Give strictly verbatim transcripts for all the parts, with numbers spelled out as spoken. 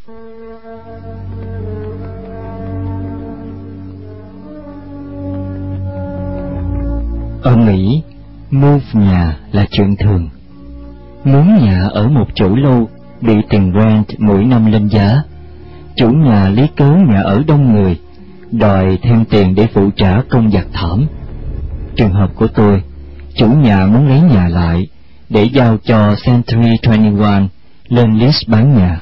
Ở Mỹ, move nhà là chuyện thường. Muốn nhà ở một chỗ lâu bị tiền rent mỗi năm lên giá. Chủ nhà lấy cớ nhà ở đông người, đòi thêm tiền để phụ trả công giặt thảm. Trường hợp của tôi, chủ nhà muốn lấy nhà lại để giao cho Century hai mươi mốt lên list bán nhà,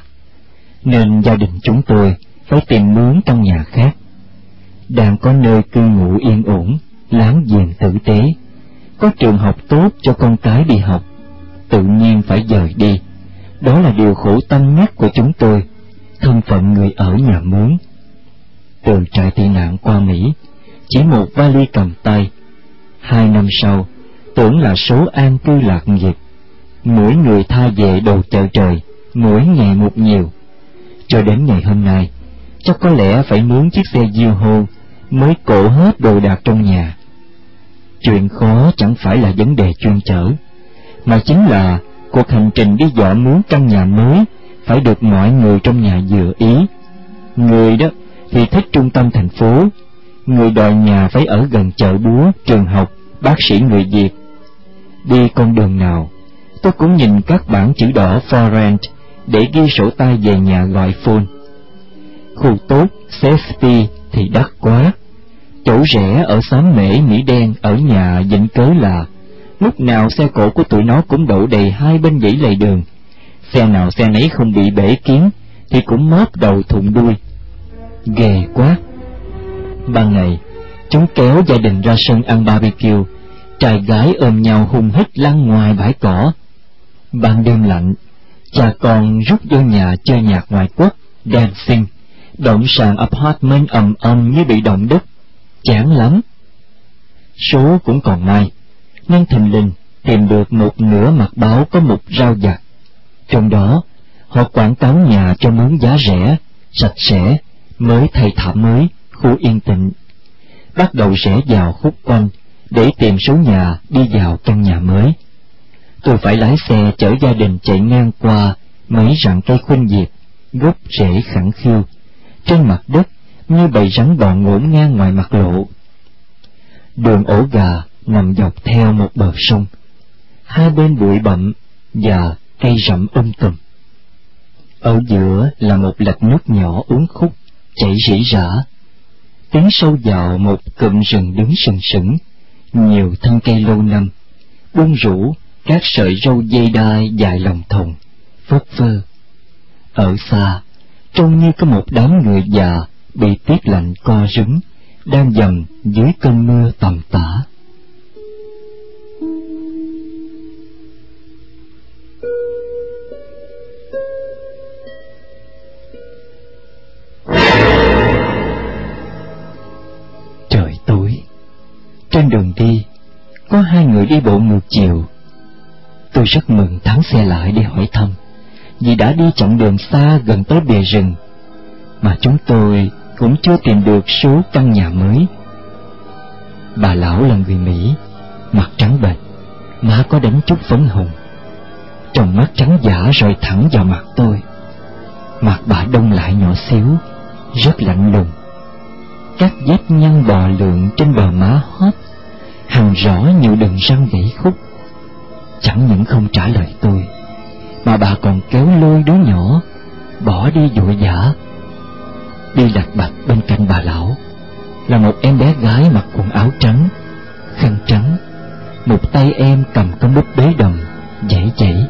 nên gia đình chúng tôi phải tìm mướn căn nhà khác. Đang có nơi cư ngụ yên ổn, láng giềng tử tế, có trường học tốt cho con cái đi học, tự nhiên phải dời đi. Đó là điều khổ tâm nhất của chúng tôi, thân phận người ở nhà mướn. Từ trại tị nạn qua Mỹ, chỉ một vali cầm tay. Hai năm sau, tưởng là số an cư lạc nghiệp. Mỗi người tha về đồ chợ trời, mỗi ngày một nhiều. Cho đến ngày hôm nay, chắc có lẽ phải mướn chiếc xe U-Haul mới cộ hết đồ đạc trong nhà. Chuyện khó chẳng phải là vấn đề chuyên chở, mà chính là cuộc hành trình đi dọn mướn căn nhà mới phải được mọi người trong nhà vừa ý. Người đó thì thích trung tâm thành phố, người đòi nhà phải ở gần chợ búa, trường học, bác sĩ người Việt. Đi con đường nào, tôi cũng nhìn các bảng chữ đỏ for rent để ghi sổ tay về nhà gọi phone. Khu tốt, safety thì đắt quá. Chỗ rẻ ở xóm Mễ, Mỹ Đen ở nhà vịnh cớ là lúc nào xe cộ của tụi nó cũng đậu đầy hai bên dãy lề đường. Xe nào xe nấy không bị bể kiến thì cũng móp đầu thụng đuôi. Ghê quá. Ban ngày, chúng kéo gia đình ra sân ăn barbecue, trai gái ôm nhau hung hít lăn ngoài bãi cỏ. Ban đêm lạnh, cha con rút vô nhà chơi nhạc ngoại quốc, dancing, động sàn apartment ầm ầm như bị động đất. Chán lắm. Số cũng còn may, nhưng thình lình tìm được một nửa mặt báo có một rau vặt. Trong đó, họ quảng cáo nhà cho mướn giá rẻ, sạch sẽ, mới thay thảm mới, khu yên tĩnh. Bắt đầu rẽ vào khúc quanh để tìm số nhà đi vào căn nhà mới. Tôi phải lái xe chở gia đình chạy ngang qua mấy rặng cây khuynh diệp, gốc rễ khẳng khiu, trên mặt đất như bầy rắn bò ngổn ngang ngoài mặt lộ. Đường ổ gà nằm dọc theo một bờ sông, hai bên bụi bặm và cây rậm um tùm. Ở giữa là một lạch nước nhỏ uốn khúc chảy rỉ rả, tiến sâu vào một cụm rừng đứng sừng sững, nhiều thân cây lâu năm, buông rủ các sợi râu dây đai dài lòng thòng, phất phơ. Ở xa, trông như có một đám người già bị tiết lạnh co rúm, đang dầm dưới cơn mưa tầm tã. Trời tối, trên đường đi có hai người đi bộ ngược chiều. Tôi rất mừng thắng xe lại để hỏi thăm, vì đã đi chặng đường xa gần tới bìa rừng, mà chúng tôi cũng chưa tìm được số căn nhà mới. Bà lão là người Mỹ, mặt trắng bệch, má có đánh chút phấn hồng, tròng mắt trắng dã rồi thẳng vào mặt tôi. Mặt bà đông lại nhỏ xíu, rất lạnh lùng, các vết nhăn bò lượn trên bờ má hót, hằn rõ nhiều đường răng gãy khúc. Chẳng những không trả lời tôi, mà bà còn kéo lôi đứa nhỏ bỏ đi vội vã. Đi lạch bạch bên cạnh bà lão là một em bé gái mặc quần áo trắng, khăn trắng, một tay em cầm con búp bế đầm dãy dãy.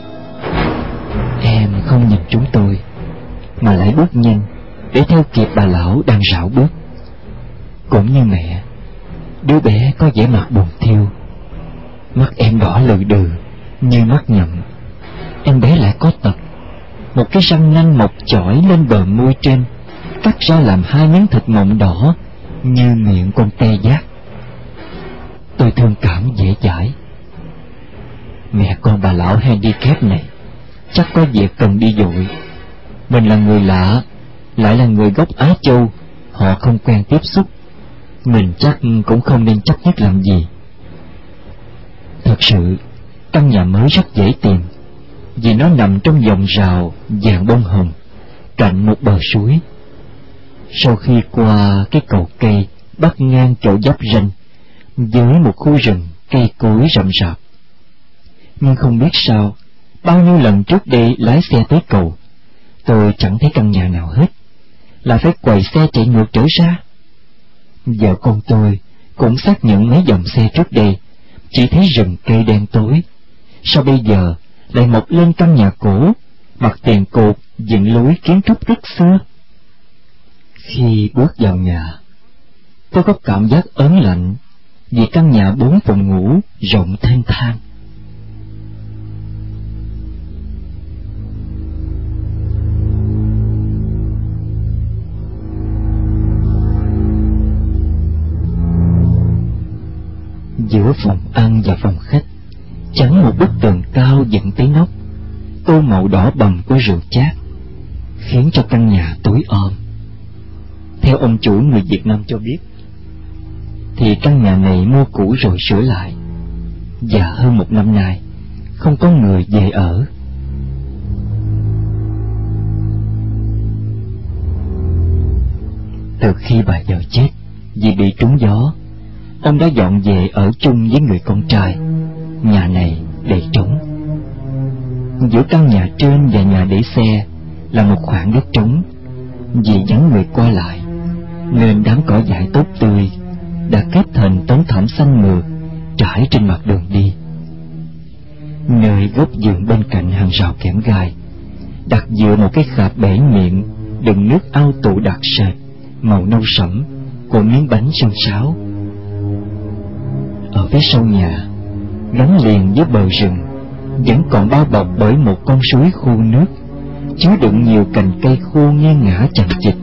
Em không nhìn chúng tôi, mà lại bước nhanh để theo kịp bà lão đang rảo bước. Cũng như mẹ, đứa bé có vẻ mặt buồn thiêu, mắt em đỏ lừ đừ như mắt nhậm. Em bé lại có tật, một cái răng nanh mọc chỏi lên bờ môi trên, cắt ra làm hai miếng thịt mọng đỏ như miệng con tê giác. Tôi thương cảm dễ dãi. Mẹ con bà lão handicap này chắc có việc cần đi vội. Mình là người lạ, lại là người gốc Á Châu, họ không quen tiếp xúc, mình chắc cũng không nên chấp nhất làm gì. Thật sự, căn nhà mới rất dễ tìm, vì nó nằm trong vòng rào vàng bông hồng, cạnh một bờ suối. Sau khi qua cái cầu cây bắc ngang chỗ giáp ranh với một khu rừng cây cối rậm rạp, nhưng không biết sao, bao nhiêu lần trước đây lái xe tới cầu, tôi chẳng thấy căn nhà nào hết, là phải quay xe chạy ngược trở ra. Vợ con tôi cũng xác nhận mấy dòng xe trước đây chỉ thấy rừng cây đen tối, sao bây giờ lại mọc lên căn nhà cổ, mặt tiền cột dựng lối kiến trúc rất xưa. Khi bước vào nhà, tôi có cảm giác ớn lạnh vì căn nhà bốn phòng ngủ rộng thênh thang. Giữa phòng ăn và phòng khách chắn một bức tường cao dựng tới nóc, tô màu đỏ bầm của rượu chát, khiến cho căn nhà tối om. Theo ông chủ người Việt Nam cho biết, thì căn nhà này mua cũ rồi sửa lại, và hơn một năm nay không có người về ở. Từ khi bà vợ chết vì bị trúng gió, ông đã dọn về ở chung với người con trai. Nhà này để trống. Giữa căn nhà trên và nhà để xe là một khoảng đất trống. Vì vắng người qua lại nên đám cỏ dại tốt tươi đã kết thành tấm thảm xanh mượt trải trên mặt đường đi. Nơi góc vườn bên cạnh hàng rào kẽm gai đặt dựa một cái khạp bể miệng đựng nước ao tụ đặc sệt màu nâu sẫm của miếng bánh sân sáo. Ở phía sau nhà, gắn liền với bờ rừng, vẫn còn bao bọc bởi một con suối khô nước chứa đựng nhiều cành cây khô nghiêng ngả chằng chịt.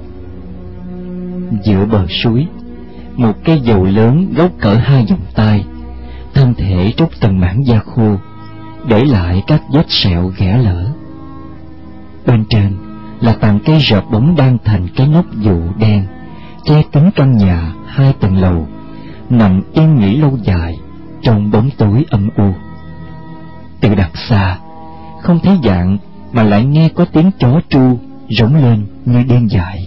Giữa bờ suối, một cây dầu lớn gốc cỡ hai vòng tay, thân thể trút từng mảng da khô, để lại các vết sẹo ghẻ lở. Bên trên là tàn cây rợp bóng đan thành cái nóc dụ đen che kín căn nhà hai tầng lầu, nằm yên nghỉ lâu dài trong bóng tối âm u. Từ đằng xa, không thấy dạng mà lại nghe có tiếng chó tru rống lên như điên dại.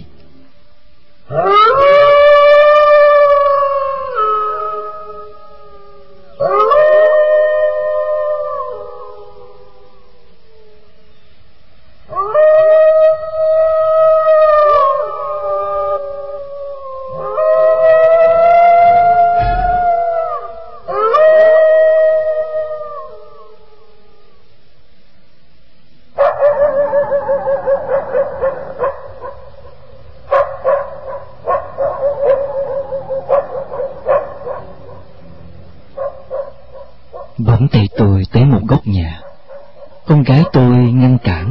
Bỗng tay tôi tới một góc nhà. Con gái tôi ngăn cản.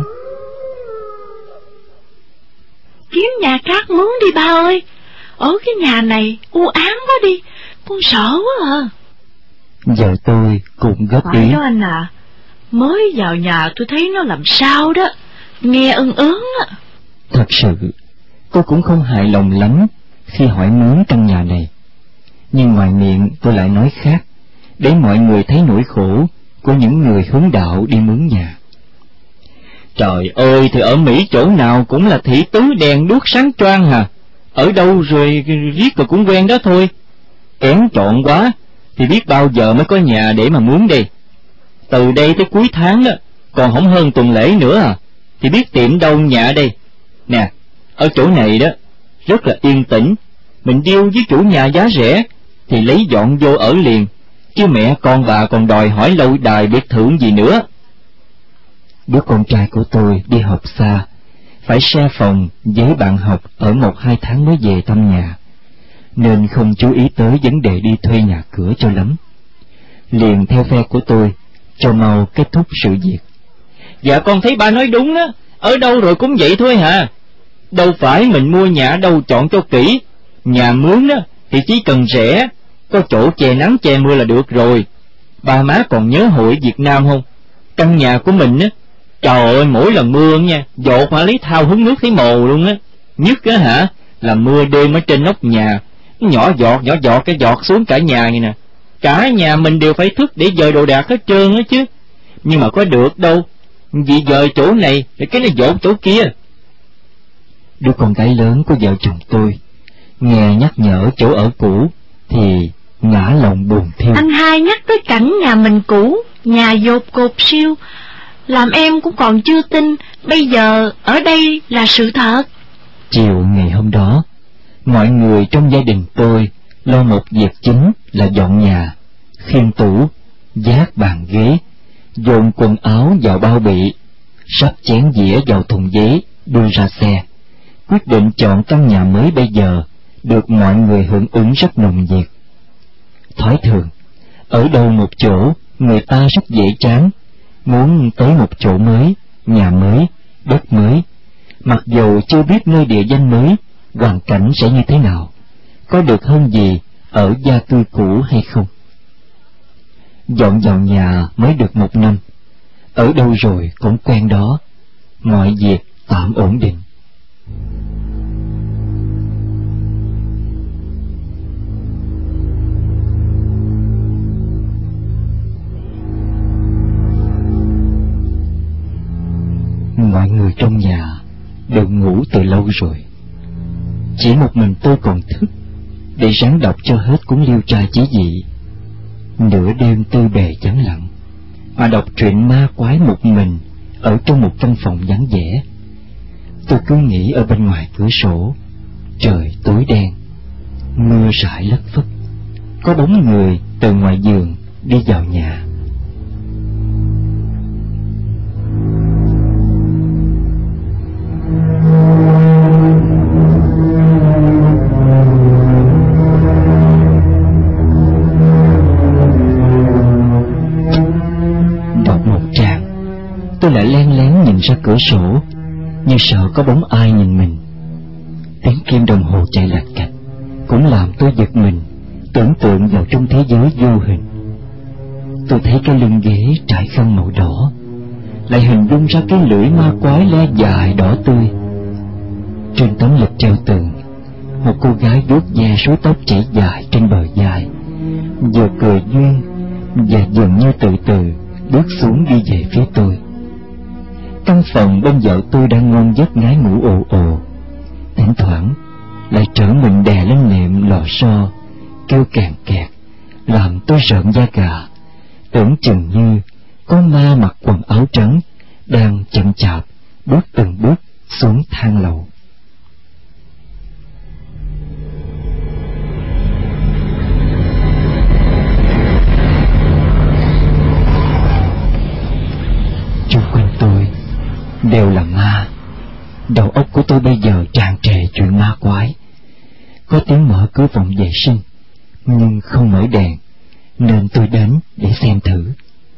Kiếm nhà khác mướn đi ba ơi, ở cái nhà này u ám quá đi, con sợ quá à. Vợ tôi cũng góp ý. Phải đó anh à, mới vào nhà tôi thấy nó làm sao đó, nghe ưng ớn á. Thật sự tôi cũng không hài lòng lắm khi hỏi mướn căn nhà này, nhưng ngoài miệng tôi lại nói khác, để mọi người thấy nỗi khổ của những người hướng đạo đi mướn nhà. Trời ơi, thì ở Mỹ chỗ nào cũng là thị tứ đèn đuốc sáng choang hà, ở đâu rồi riết rồi cũng quen đó thôi. Kén chọn quá thì biết bao giờ mới có nhà để mà mướn đây. Từ đây tới cuối tháng đó, còn không hơn tuần lễ nữa à, thì biết tiệm đâu nhà đây. Nè, ở chỗ này đó rất là yên tĩnh, mình deal với chủ nhà giá rẻ thì lấy dọn vô ở liền, chứ mẹ con bà còn đòi hỏi lâu đài biệt thự gì nữa. Đứa con trai của tôi đi học xa, phải share phòng với bạn học ở một hai tháng mới về thăm nhà, nên không chú ý tới vấn đề đi thuê nhà cửa cho lắm. Liền theo phe của tôi, cho mau kết thúc sự việc. Dạ con thấy ba nói đúng đó, ở đâu rồi cũng vậy thôi hả. Đâu phải mình mua nhà đâu chọn cho kỹ, nhà mướn đó thì chỉ cần rẻ, có chỗ che nắng che mưa là được rồi. Ba má còn nhớ hội Việt Nam không? Căn nhà của mình á, trời ơi, mỗi lần mưa nha, dột hả lấy thao hứng nước thấy mồ luôn á. Nhất á hả, là mưa đêm ở trên nóc nhà, nhỏ giọt nhỏ giọt cái giọt xuống cả nhà vậy nè. Cả nhà mình đều phải thức để dời đồ đạc hết trơn á chứ. Nhưng mà có được đâu, vì dời chỗ này thì cái nó dột chỗ kia. đứa con gái lớn của vợ chồng tôi, nghe nhắc nhở chỗ ở cũ thì ngã lòng buồn thiêu. Anh hai nhắc tới cảnh nhà mình cũ, nhà dột cột siêu, làm em cũng còn chưa tin bây giờ ở đây là sự thật. Chiều ngày hôm đó, mọi người trong gia đình tôi lo một việc chính là dọn nhà, khiêng tủ, vác bàn ghế, dồn quần áo vào bao bị, sắp chén dĩa vào thùng giấy đưa ra xe. Quyết định chọn căn nhà mới bây giờ được mọi người hưởng ứng rất nồng nhiệt. Thói thường, ở đâu một chỗ người ta rất dễ chán, muốn tới một chỗ mới, nhà mới, đất mới, mặc dù chưa biết nơi địa danh mới, hoàn cảnh sẽ như thế nào, có được hơn gì ở gia cư cũ hay không. Dọn vào nhà mới được một năm, ở đâu rồi cũng quen đó, mọi việc tạm ổn định. Mọi người trong nhà đều ngủ từ lâu rồi, chỉ một mình tôi còn thức để ráng đọc cho hết cuốn Liêu Trai Chí Dị. Nửa đêm tư bề vắng lặng mà đọc truyện ma quái một mình ở trong một căn phòng vắng vẻ. Tôi cứ nghĩ ở bên ngoài cửa sổ trời tối đen, mưa rải lất phất, có bóng người từ ngoài giường đi vào nhà. Tôi lại len lén nhìn ra cửa sổ, như sợ có bóng ai nhìn mình. Tiếng kim đồng hồ chạy lạch cạch cũng làm tôi giật mình, tưởng tượng vào trong thế giới vô hình. Tôi thấy cái lưng ghế trải khăn màu đỏ, lại hình dung ra cái lưỡi ma quái le dài đỏ tươi. Trên tấm lịch treo tường, một cô gái vuốt ve rối tóc chảy dài trên bờ vai, vừa cười duyên và dường như từ từ bước xuống đi về phía tôi. Căn phòng bên vợ tôi đang ngon giấc ngái ngủ ồ ồ, thỉnh thoảng lại trở mình đè lên nệm lò xo, kêu càng kẹt, làm tôi rợn da gà, tưởng chừng như có ma mặc quần áo trắng đang chậm chạp bước từng bước xuống thang lầu. Chung quanh tôi đều là ma. Đầu óc của tôi bây giờ tràn trề chuyện ma quái. Có tiếng mở cửa phòng vệ sinh, nhưng không mở đèn, nên tôi đến để xem thử.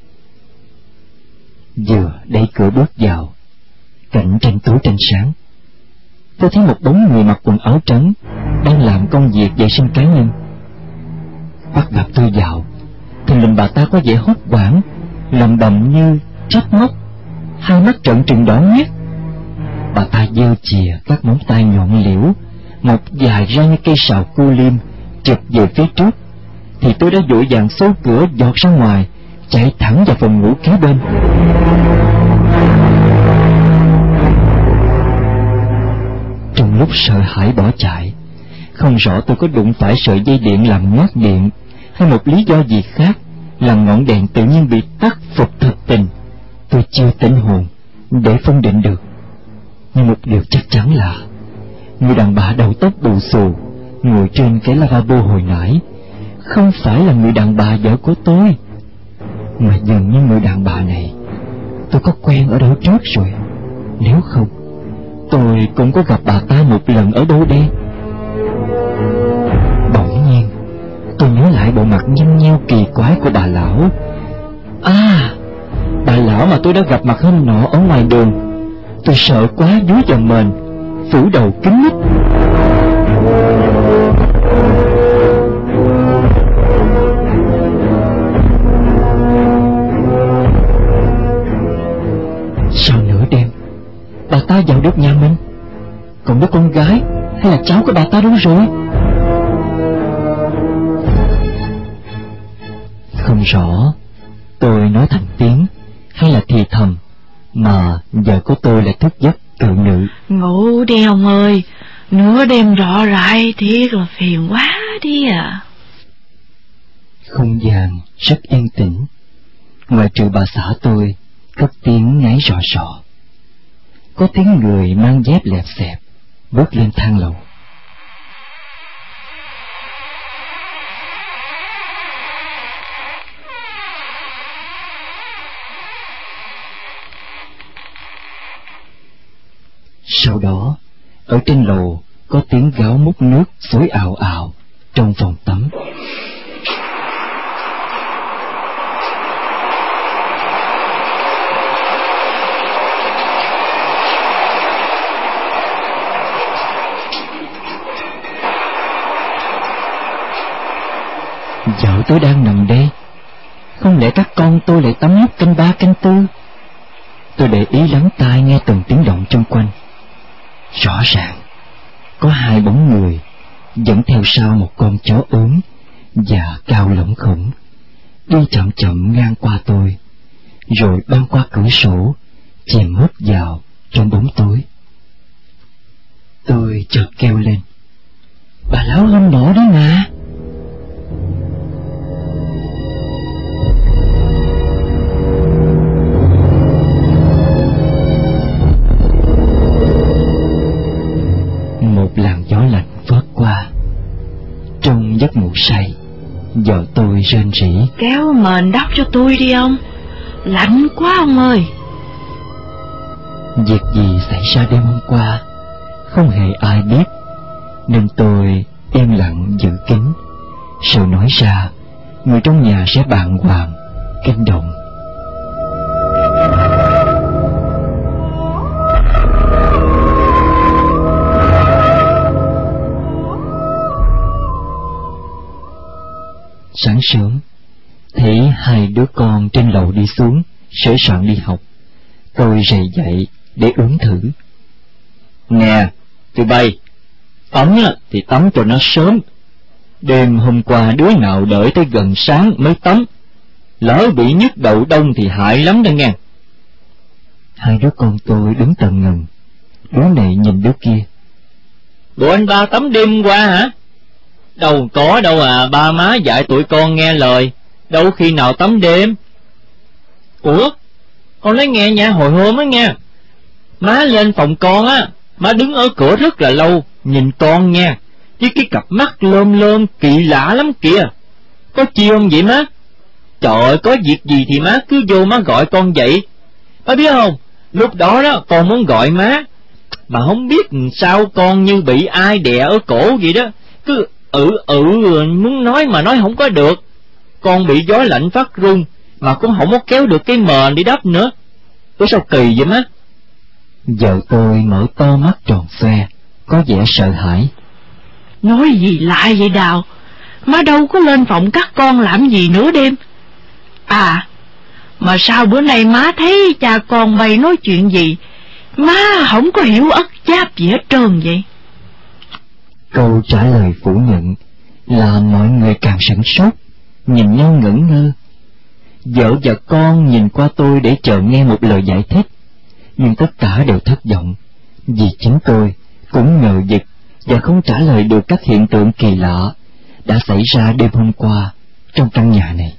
Vừa đẩy cửa bước vào, cảnh tranh tối tranh sáng, tôi thấy một bóng người mặc quần áo trắng đang làm công việc vệ sinh cá nhân. Bắt gặp tôi vào, thì lình bà ta có vẻ hốt hoảng, lầm bầm như trách móc, hai mắt trợn trừng đỏ ngoét. Bà ta giơ chìa các móng tay nhọn liễu, một dài ra như cây sào cu liêm, chụp về phía trước, thì tôi đã vội vàng xô cửa giọt ra ngoài, chạy thẳng vào phòng ngủ kế bên. Trong lúc sợ hãi bỏ chạy, không rõ tôi có đụng phải sợi dây điện làm ngoác điện, hay một lý do gì khác làm ngọn đèn tự nhiên bị tắt phục thực tình. Tôi chưa tỉnh hồn để phân định được, nhưng một điều chắc chắn là người đàn bà đầu tóc bù xù ngồi trên cái lavabo hồi nãy không phải là người đàn bà vợ của tôi, mà dường như người đàn bà này tôi có quen ở đâu trước rồi. Nếu không, tôi cũng có gặp bà ta một lần ở đâu đây. Bỗng nhiên tôi nhớ lại bộ mặt nhăn nheo kỳ quái của bà lão. À, bà lão mà tôi đã gặp mặt hôm nọ ở ngoài đường. Tôi sợ quá dúi vào mền, phủ đầu kín mít. Sau nửa đêm, bà ta vào được nhà mình, còn đứa con gái hay là cháu của bà ta đâu rồi? Không rõ tôi nói thành tiếng hay là thì thầm, mà vợ của tôi lại thức giấc cự nữ. Ngủ đi ông ơi, nửa đêm rọ rại thiệt là phiền quá đi à. Không gian rất yên tĩnh, ngoài trừ bà xã tôi cất tiếng ngáy rò rò. Có tiếng người mang dép lẹp xẹp bước lên thang lầu. Sau đó, ở trên lầu có tiếng gáo múc nước xối ào ào trong phòng tắm. Vợ tôi đang nằm đây, không lẽ các con tôi lại tắm lúc canh ba canh tư? Tôi để ý lắng tai nghe từng tiếng động trong quanh. Rõ ràng có hai bóng người dẫn theo sau một con chó ốm và cao lỏng khủng, đi chậm chậm ngang qua tôi, rồi băng qua cửa sổ chìm mất vào trong bóng tối. Tôi chợt kêu lên: bà lão hôm nọ đó mà. Một làn gió lạnh phớt qua. Trong giấc ngủ say, vợ tôi rên rỉ: kéo mền đắp cho tôi đi ông, lạnh quá ông ơi. Việc gì xảy ra đêm hôm qua không hề ai biết, nên tôi im lặng giữ kín. Sự nói ra, người trong nhà sẽ bàng hoàng, kinh động. Sáng sớm, thấy hai đứa con trên lầu đi xuống, sửa soạn đi học. Tôi rầy dậy để uống thử. Nè, tụi bay, tắm thì tắm cho nó sớm. Đêm hôm qua đứa nào đợi tới gần sáng mới tắm, lỡ bị nhức đầu đông thì hại lắm đó nghe. Hai đứa con tôi đứng tần ngần, đứa này nhìn đứa kia. Bộ anh ba tắm đêm qua hả? Đâu có đâu à, ba má dạy tụi con nghe lời, đâu khi nào tắm đêm. Ủa, con nói nghe nha, hồi hôm á nghe, má lên phòng con á, má đứng ở cửa rất là lâu, nhìn con nha, với cái cặp mắt lơm lơm kỳ lạ lắm kìa. Có chi không vậy má? Trời ơi, có việc gì thì má cứ vô má gọi con vậy. Má biết không, lúc đó đó con muốn gọi má, mà không biết sao con như bị ai đè ở cổ vậy đó, cứ ừ ừ muốn nói mà nói không có được. Con bị gió lạnh phát run, mà cũng không có kéo được cái mền đi đắp nữa. Ủa sao kỳ vậy má? Vợ tôi mở to mắt tròn xoe, có vẻ sợ hãi. Nói gì lại vậy Đào? Má đâu có lên phòng các con làm gì nửa đêm. À, mà sao bữa nay má thấy cha con bay nói chuyện gì, má không có hiểu ất giáp gì hết trơn vậy? Câu trả lời phủ nhận làm mọi người càng sửng sốt, nhìn nhau ngẩn ngơ. Vợ và con nhìn qua tôi để chờ nghe một lời giải thích, nhưng tất cả đều thất vọng, vì chính tôi cũng ngờ vực và không trả lời được các hiện tượng kỳ lạ đã xảy ra đêm hôm qua trong căn nhà này.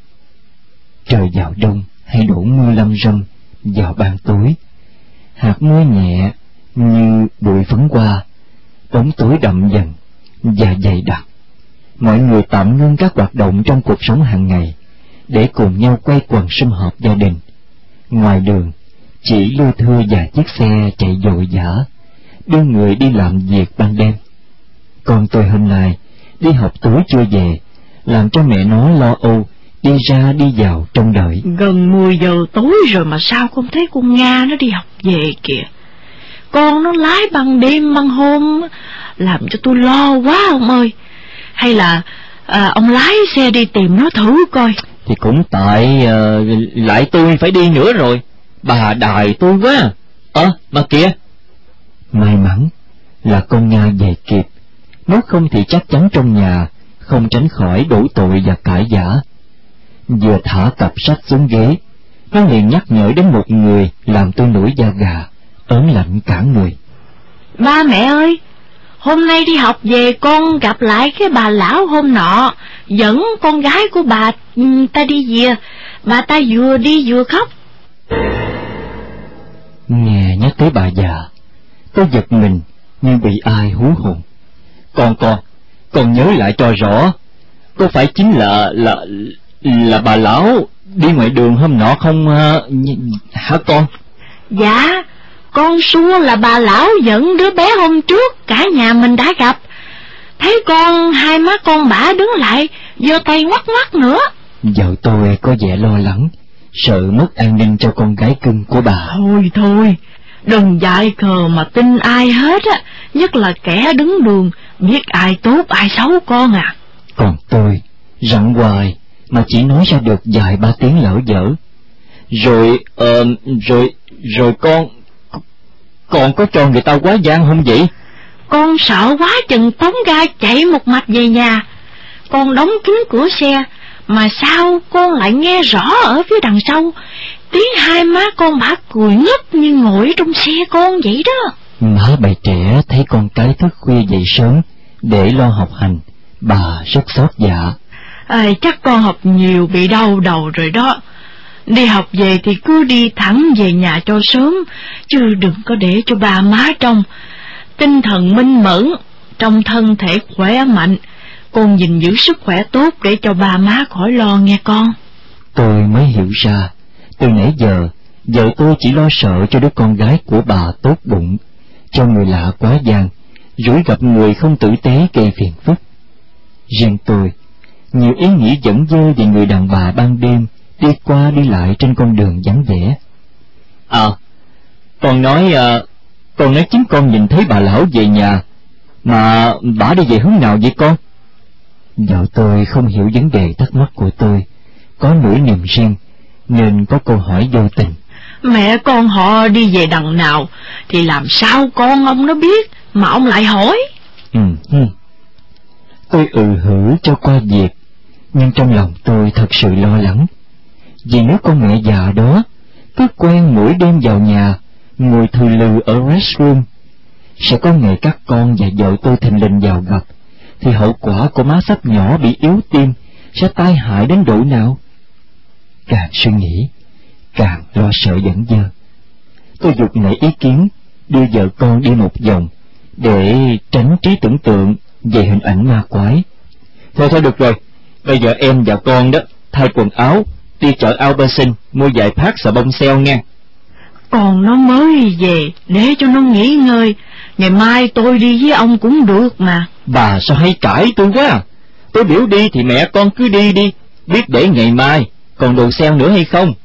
Trời vào đông hay đổ mưa lâm râm vào ban tối, hạt mưa nhẹ như bụi phấn hoa, bóng tối đậm dần và dày đặc. Mọi người tạm ngưng các hoạt động trong cuộc sống hàng ngày để cùng nhau quay quần sum họp gia đình. Ngoài đường chỉ lưa thưa vài chiếc xe chạy vội vã đưa người đi làm việc ban đêm. Con tôi hôm nay đi học tối chưa về, làm cho mẹ nó lo âu đi ra đi vào trong đợi. Gần mười giờ tối rồi mà sao không thấy con Nga nó đi học về kìa. Con nó lái ban đêm ban hôm, làm cho tôi lo quá ông ơi. Hay là à, ông lái xe đi tìm nó thử coi. Thì cũng tại uh, lại tôi phải đi nữa rồi, bà đài tôi quá. Ơ à, mà kìa, may mắn là con Nga về kịp, nếu không thì chắc chắn trong nhà không tránh khỏi đổ tội và cãi vã. Vừa thả cặp sách xuống ghế, nó liền nhắc nhở đến một người làm tôi nổi da gà ớn lạnh cả người. Ba mẹ ơi, hôm nay đi học về con gặp lại cái bà lão hôm nọ dẫn con gái của bà ta đi về. Bà ta vừa đi vừa khóc. Nghe nhắc tới bà già, tôi giật mình như bị ai hú hồn. Con con, con nhớ lại cho rõ, có phải chính là là là bà lão đi ngoài đường hôm nọ không uh, hả con? Dạ, con xua là bà lão dẫn đứa bé hôm trước cả nhà mình đã gặp. Thấy con, hai má con bả đứng lại giơ tay ngoắc ngoắc nữa. Vợ tôi có vẻ lo lắng, sợ mất an ninh cho con gái cưng của bà. Thôi thôi, đừng dại khờ mà tin ai hết á, nhất là kẻ đứng đường, biết ai tốt ai xấu con à. Còn tôi rặn hoài mà chỉ nói ra được vài ba tiếng lỡ dở. Rồi uh, rồi rồi con còn có cho người ta quá gian không vậy? Con sợ quá chừng tống ga chạy một mạch về nhà. Con đóng kín cửa xe, mà sao con lại nghe rõ ở phía đằng sau tiếng hai má con bả cười ngất như ngồi trong xe con vậy đó. Má bầy trẻ thấy con cái thức khuya dậy sớm để lo học hành, bà rất xót dạ. À, chắc con học nhiều bị đau đầu rồi đó. Đi học về thì cứ đi thẳng về nhà cho sớm, chứ đừng có để cho ba má trông. Tinh thần minh mẫn, trong thân thể khỏe mạnh, con gìn giữ sức khỏe tốt để cho ba má khỏi lo nghe con. Tôi mới hiểu ra, từ nãy giờ vợ tôi chỉ lo sợ cho đứa con gái của bà tốt bụng, cho người lạ quá gian, rủi gặp người không tử tế gây phiền phức. Riêng tôi, nhiều ý nghĩ dẫn dơ về người đàn bà ban đêm đi qua đi lại trên con đường vắng vẻ. À, con nói à, con nói chính con nhìn thấy bà lão về nhà, mà bà đi về hướng nào vậy con? Vợ tôi không hiểu vấn đề thắc mắc của tôi, có nỗi niềm riêng nên có câu hỏi vô tình. Mẹ con họ đi về đằng nào thì làm sao con ông nó biết mà ông lại hỏi? Ừ, ừ. Tôi ừ hử cho qua việc, nhưng trong lòng tôi thật sự lo lắng. Vì nếu con mẹ già đó cứ quen mỗi đêm vào nhà ngồi thừ lừ ở restroom, sẽ có ngày các con và vợ tôi thình lình vào gặp, thì hậu quả của má sắp nhỏ bị yếu tim sẽ tai hại đến độ nào? Càng suy nghĩ càng lo sợ dẫn dơ. Tôi giục nảy ý kiến đưa vợ con đi một vòng để tránh trí tưởng tượng về hình ảnh ma quái. Thôi thôi được rồi, bây giờ em và con đó thay quần áo đi chợ Albertson mua vài phát xà bông sale nha. Còn nó mới về, để cho nó nghỉ ngơi, ngày mai tôi đi với ông cũng được mà. Bà sao hay cãi tôi quá à? Tôi biểu đi thì mẹ con cứ đi đi, biết để ngày mai còn đồ sale nữa hay không.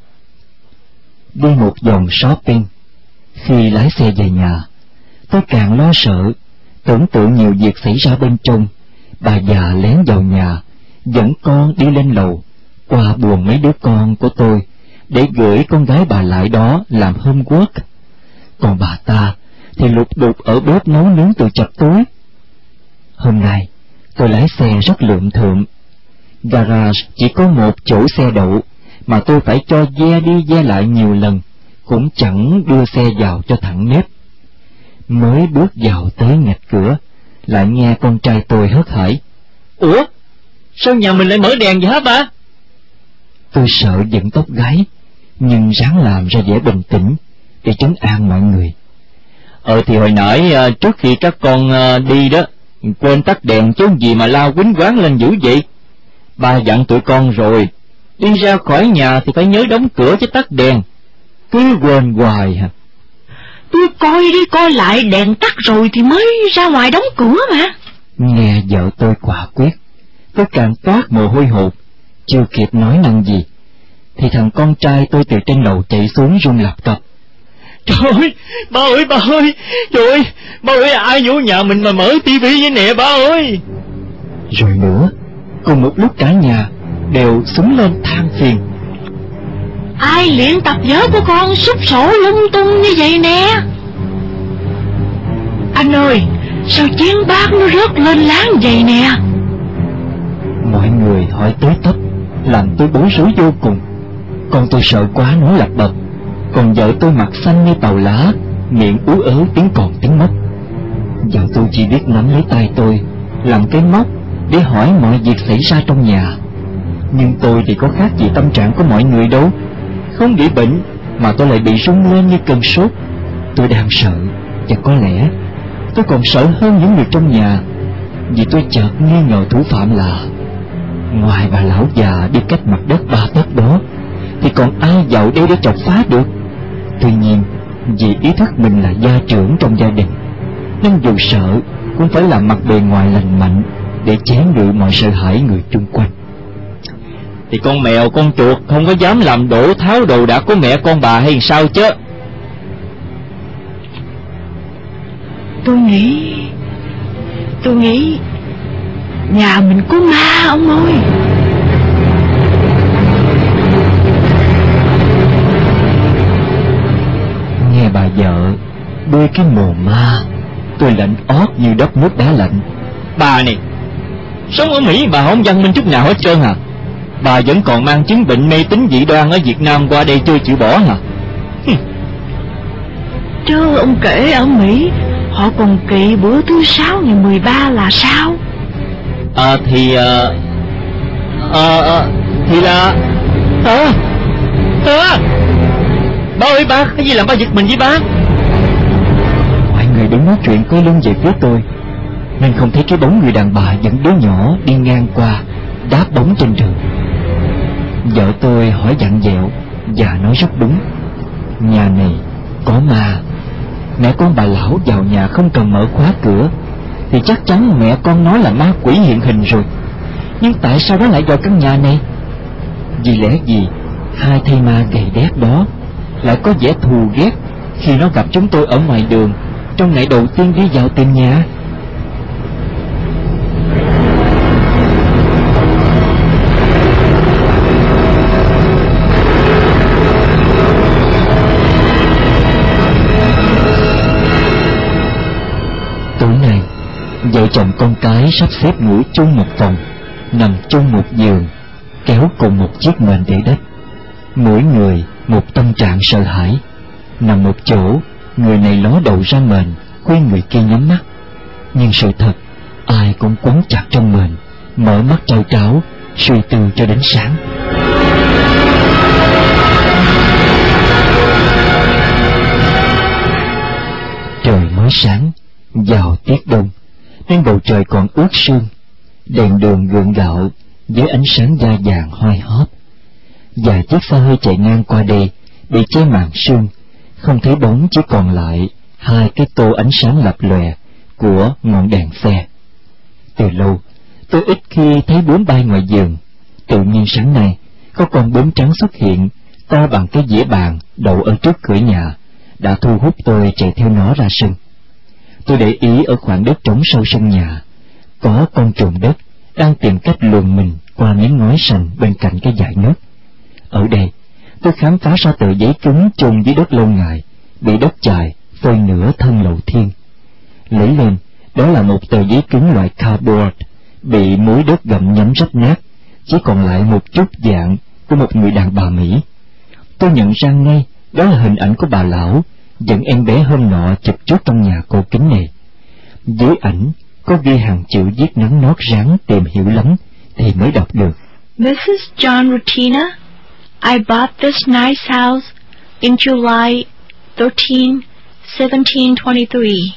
Đi một vòng shopping, khi lái xe về nhà, tôi càng lo sợ, tưởng tượng nhiều việc xảy ra bên trong. Bà già lén vào nhà, dẫn con đi lên lầu, qua buồng mấy đứa con của tôi, để gửi con gái bà lại đó làm homework. Còn bà ta thì lục đục ở bếp nấu nướng từ chập tối. Hôm nay tôi lái xe rất lượm thượm. Garage chỉ có một chỗ xe đậu, mà tôi phải cho ve đi ve lại nhiều lần, cũng chẳng đưa xe vào cho thẳng nếp. Mới bước vào tới ngạch cửa, lại nghe con trai tôi hớt hải: "Ủa, sao nhà mình lại mở đèn vậy hả ba?" Tôi sợ giận tóc gáy, nhưng ráng làm ra vẻ bình tĩnh để trấn an mọi người. Ờ thì hồi nãy trước khi các con đi đó, quên tắt đèn chứ gì mà lao quýnh quán lên dữ vậy. Ba dặn tụi con rồi, đi ra khỏi nhà thì phải nhớ đóng cửa chứ tắt đèn, cứ quên hoài hả? Tôi coi đi coi lại, đèn tắt rồi thì mới ra ngoài đóng cửa mà. Nghe vợ tôi quả quyết, tôi càng toát mồ hôi hột. Chưa kịp nói năng gì thì thằng con trai tôi từ trên lầu chạy xuống run lập cập: "Trời ơi, ba ơi, ba ơi, trời ơi, ba ơi, ai vô nhà mình mà mở tivi vậy nè ba ơi!" Rồi nữa, cùng một lúc cả nhà đều xúm lên than phiền: "Ai luyện tập vớ của con xúc sổ lung tung như vậy nè? Anh ơi, sao chén bát nó rớt lên láng vậy nè?" Mọi người hỏi tới tấp, làm tôi bối rối vô cùng. Con tôi sợ quá nói lặp bập, còn vợ tôi mặt xanh như tàu lá, miệng ú ớ tiếng còn tiếng mất. Vợ tôi chỉ biết nắm lấy tay tôi, làm cái móc để hỏi mọi việc xảy ra trong nhà. Nhưng tôi thì có khác gì tâm trạng của mọi người đâu. Không bị bệnh mà tôi lại bị rung lên như cơn sốt. Tôi đang sợ, và có lẽ tôi còn sợ hơn những người trong nhà, vì tôi chợt nghi ngờ thủ phạm là ngoài bà lão già đi cách mặt đất ba tấc đó thì còn ai vào đây để chọc phá được. Tuy nhiên, vì ý thức mình là gia trưởng trong gia đình, nên dù sợ cũng phải làm mặt bề ngoài lành mạnh để chén ngự mọi sợ hãi người chung quanh. Thì con mèo con chuột không có dám làm đổ tháo đồ đạc của mẹ con bà hay sao chứ? Tôi nghĩ Tôi nghĩ nhà mình có ma ông ơi. Nghe bà vợ bơi cái mồm ma, tôi lạnh ót như đất nước đá lạnh. Bà này, sống ở Mỹ bà không văn minh chút nào hết trơn à? Bà vẫn còn mang chứng bệnh mê tín dị đoan ở Việt Nam qua đây chưa chịu bỏ hả? Chứ ông kể ở Mỹ họ còn kỵ bữa thứ sáu ngày mười ba là sao? À thì Ờ à, à, Thì là À À Ba ơi ba, cái gì làm ba giật mình với ba? Mọi người đứng nói chuyện quay lưng về phía tôi, nên không thấy cái bóng người đàn bà dẫn đứa nhỏ đi ngang qua đá bóng trên đường. Vợ tôi hỏi dặn dẹo và nói rất đúng. Nhà này có ma. Mẹ con bà lão vào nhà không cần mở khóa cửa thì chắc chắn mẹ con nói là ma quỷ hiện hình rồi. Nhưng tại sao nó lại vào căn nhà này? Vì lẽ gì hai thây ma gầy đét đó lại có vẻ thù ghét khi nó gặp chúng tôi ở ngoài đường trong ngày đầu tiên đi vào tìm nhà? Tối nay, vợ chồng con cái sắp xếp ngủ chung một phòng, nằm chung một giường, kéo cùng một chiếc mền để đất. Mỗi người một tâm trạng sợ hãi. Nằm một chỗ, người này ló đầu ra mền, khuyên người kia nhắm mắt. Nhưng sự thật, ai cũng quấn chặt trong mền, mở mắt trao tráo, suy tư cho đến sáng. Trời mới sáng, vào tiết đông, nên bầu trời còn ướt sương. Đèn đường gượng gạo với ánh sáng da vàng hoi hót. Vài chiếc xe hơi chạy ngang qua đây bị che màn sương, không thấy bóng, chỉ còn lại hai cái tô ánh sáng lập lòe của ngọn đèn xe. Từ lâu tôi ít khi thấy bướm bay ngoài vườn. Tự nhiên sáng nay có con bướm trắng xuất hiện, to bằng cái dĩa bàn đậu ở trước cửa nhà, đã thu hút tôi chạy theo nó ra sân. Tôi để ý ở khoảng đất trống sau sân nhà có con trồn đất đang tìm cách luồn mình qua miếng ngói sành bên cạnh cái dải nước. Ở đây tôi khám phá ra tờ giấy cứng chôn dưới đất lâu ngày, bị đất chài phơi nửa thân lầu thiên. Lấy lên, đó là một tờ giấy cứng loại cardboard bị muối đất gặm nhấm rách nát, chỉ còn lại một chút dạng của một người đàn bà Mỹ. Tôi nhận ra ngay đó là hình ảnh của bà lão dẫn em bé hôm nọ chụp trước trong nhà cô kính này. Dưới ảnh có ghi hàng chữ viết nắn nót ráng tìm hiểu lắm thì mới đọc được. missus John Rutina, I bought this nice house in July thirteenth, seventeen twenty-three.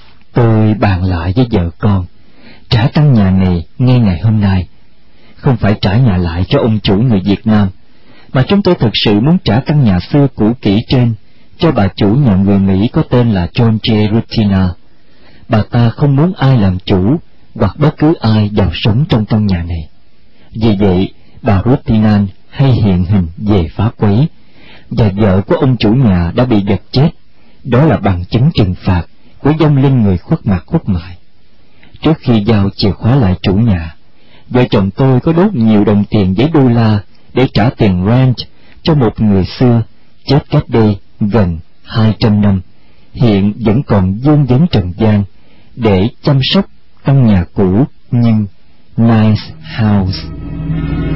Tôi bàn lại với vợ con, trả căn nhà này ngay ngày hôm nay. Không phải trả nhà lại cho ông chủ người Việt Nam, mà chúng tôi thực sự muốn trả căn nhà xưa cũ kỹ trên cho bà chủ nhà người Mỹ có tên là John J. Rutina. Bà ta không muốn ai làm chủ hoặc bất cứ ai vào sống trong căn nhà này. Vì vậy, bà Rutina hay hiện hình về phá quấy, và vợ của ông chủ nhà đã bị giật chết. Đó là bằng chứng trừng phạt của vong linh người khuất mặt khuất mại. Trước khi giao chìa khóa lại chủ nhà, vợ chồng tôi có đốt nhiều đồng tiền giấy đô la để trả tiền rent cho một người xưa chết cách đây gần hai trăm năm, hiện vẫn còn vương vấn trần gian, để chăm sóc căn nhà cũ nhưng nice house.